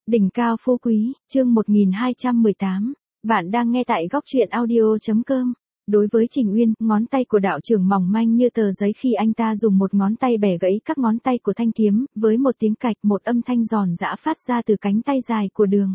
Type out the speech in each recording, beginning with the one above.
Đỉnh cao phú quý, chương 1218. Bạn đang nghe tại góc truyện audio.com. Đối với Trình Uyên, ngón tay của đạo trưởng mỏng manh như tờ giấy khi anh ta dùng một ngón tay bẻ gãy các ngón tay của thanh kiếm, với một tiếng cạch, một âm thanh giòn giã phát ra từ cánh tay dài của Đường.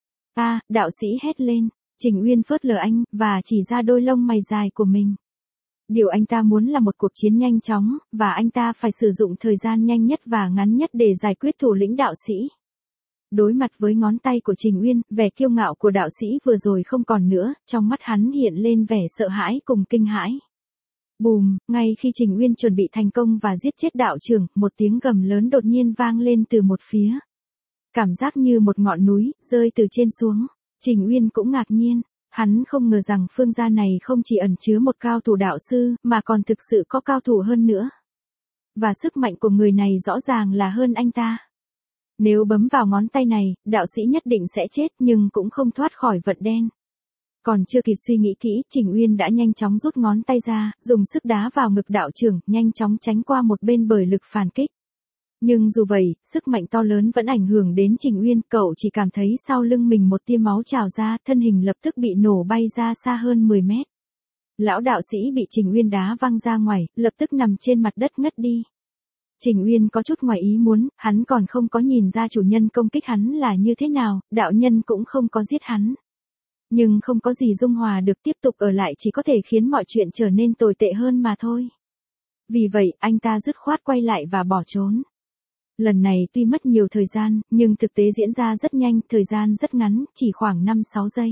Đạo sĩ hét lên. Trình Uyên phớt lờ anh, và chỉ ra đôi lông mày dài của mình. Điều anh ta muốn là một cuộc chiến nhanh chóng, và anh ta phải sử dụng thời gian nhanh nhất và ngắn nhất để giải quyết thủ lĩnh đạo sĩ. Đối mặt với ngón tay của Trình Uyên, vẻ kiêu ngạo của đạo sĩ vừa rồi không còn nữa, trong mắt hắn hiện lên vẻ sợ hãi cùng kinh hãi. Bùm, ngay khi Trình Uyên chuẩn bị thành công và giết chết đạo trưởng, một tiếng gầm lớn đột nhiên vang lên từ một phía. Cảm giác như một ngọn núi, rơi từ trên xuống. Trình Uyên cũng ngạc nhiên, hắn không ngờ rằng phương gia này không chỉ ẩn chứa một cao thủ đạo sư, mà còn thực sự có cao thủ hơn nữa. Và sức mạnh của người này rõ ràng là hơn anh ta. Nếu bấm vào ngón tay này, đạo sĩ nhất định sẽ chết nhưng cũng không thoát khỏi vận đen. Còn chưa kịp suy nghĩ kỹ, Trình Uyên đã nhanh chóng rút ngón tay ra, dùng sức đá vào ngực đạo trưởng, nhanh chóng tránh qua một bên bởi lực phản kích. Nhưng dù vậy, sức mạnh to lớn vẫn ảnh hưởng đến Trình Uyên, cậu chỉ cảm thấy sau lưng mình một tia máu trào ra, thân hình lập tức bị nổ bay ra xa hơn 10 mét. Lão đạo sĩ bị Trình Uyên đá văng ra ngoài, lập tức nằm trên mặt đất ngất đi. Trình Uyên có chút ngoài ý muốn, hắn còn không có nhìn ra chủ nhân công kích hắn là như thế nào, đạo nhân cũng không có giết hắn. Nhưng không có gì dung hòa được, tiếp tục ở lại chỉ có thể khiến mọi chuyện trở nên tồi tệ hơn mà thôi. Vì vậy, anh ta dứt khoát quay lại và bỏ trốn. Lần này tuy mất nhiều thời gian, nhưng thực tế diễn ra rất nhanh, thời gian rất ngắn, chỉ khoảng 5-6 giây.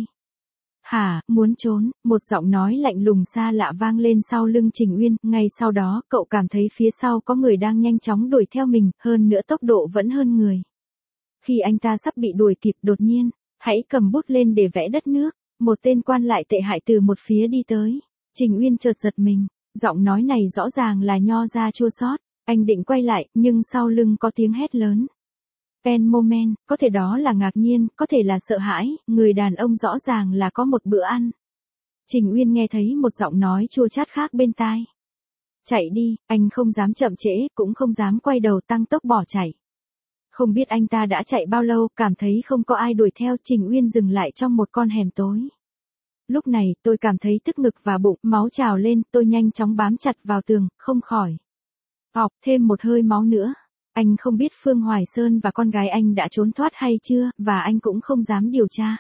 Muốn trốn, một giọng nói lạnh lùng xa lạ vang lên sau lưng Trình Uyên, ngay sau đó, cậu cảm thấy phía sau có người đang nhanh chóng đuổi theo mình, hơn nữa tốc độ vẫn hơn người. Khi anh ta sắp bị đuổi kịp, đột nhiên, hãy cầm bút lên để vẽ đất nước, một tên quan lại tệ hại từ một phía đi tới. Trình Uyên chợt giật mình, giọng nói này rõ ràng là nho ra chua xót. Anh định quay lại, nhưng sau lưng có tiếng hét lớn. Pen moment, có thể đó là ngạc nhiên, có thể là sợ hãi, người đàn ông rõ ràng là có một bữa ăn. Trình Uyên nghe thấy một giọng nói chua chát khác bên tai. Chạy đi, anh không dám chậm trễ, cũng không dám quay đầu tăng tốc bỏ chạy. Không biết anh ta đã chạy bao lâu, cảm thấy không có ai đuổi theo, Trình Uyên dừng lại trong một con hẻm tối. Lúc này, tôi cảm thấy tức ngực và bụng, máu trào lên, tôi nhanh chóng bám chặt vào tường, không khỏi. Thêm một hơi máu nữa. Anh không biết Phương Hoài Sơn và con gái anh đã trốn thoát hay chưa, và anh cũng không dám điều tra.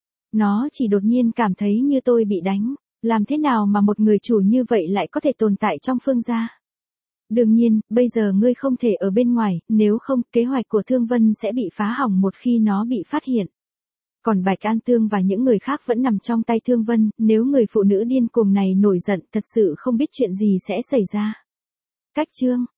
Nó chỉ đột nhiên cảm thấy như tôi bị đánh. Làm thế nào mà một người chủ như vậy lại có thể tồn tại trong Phương gia? Đương nhiên, bây giờ ngươi không thể ở bên ngoài, nếu không, kế hoạch của Thương Vân sẽ bị phá hỏng một khi nó bị phát hiện. Còn Bạch An Tương và những người khác vẫn nằm trong tay Thương Vân, nếu người phụ nữ điên cuồng này nổi giận, thật sự không biết chuyện gì sẽ xảy ra. Cách chương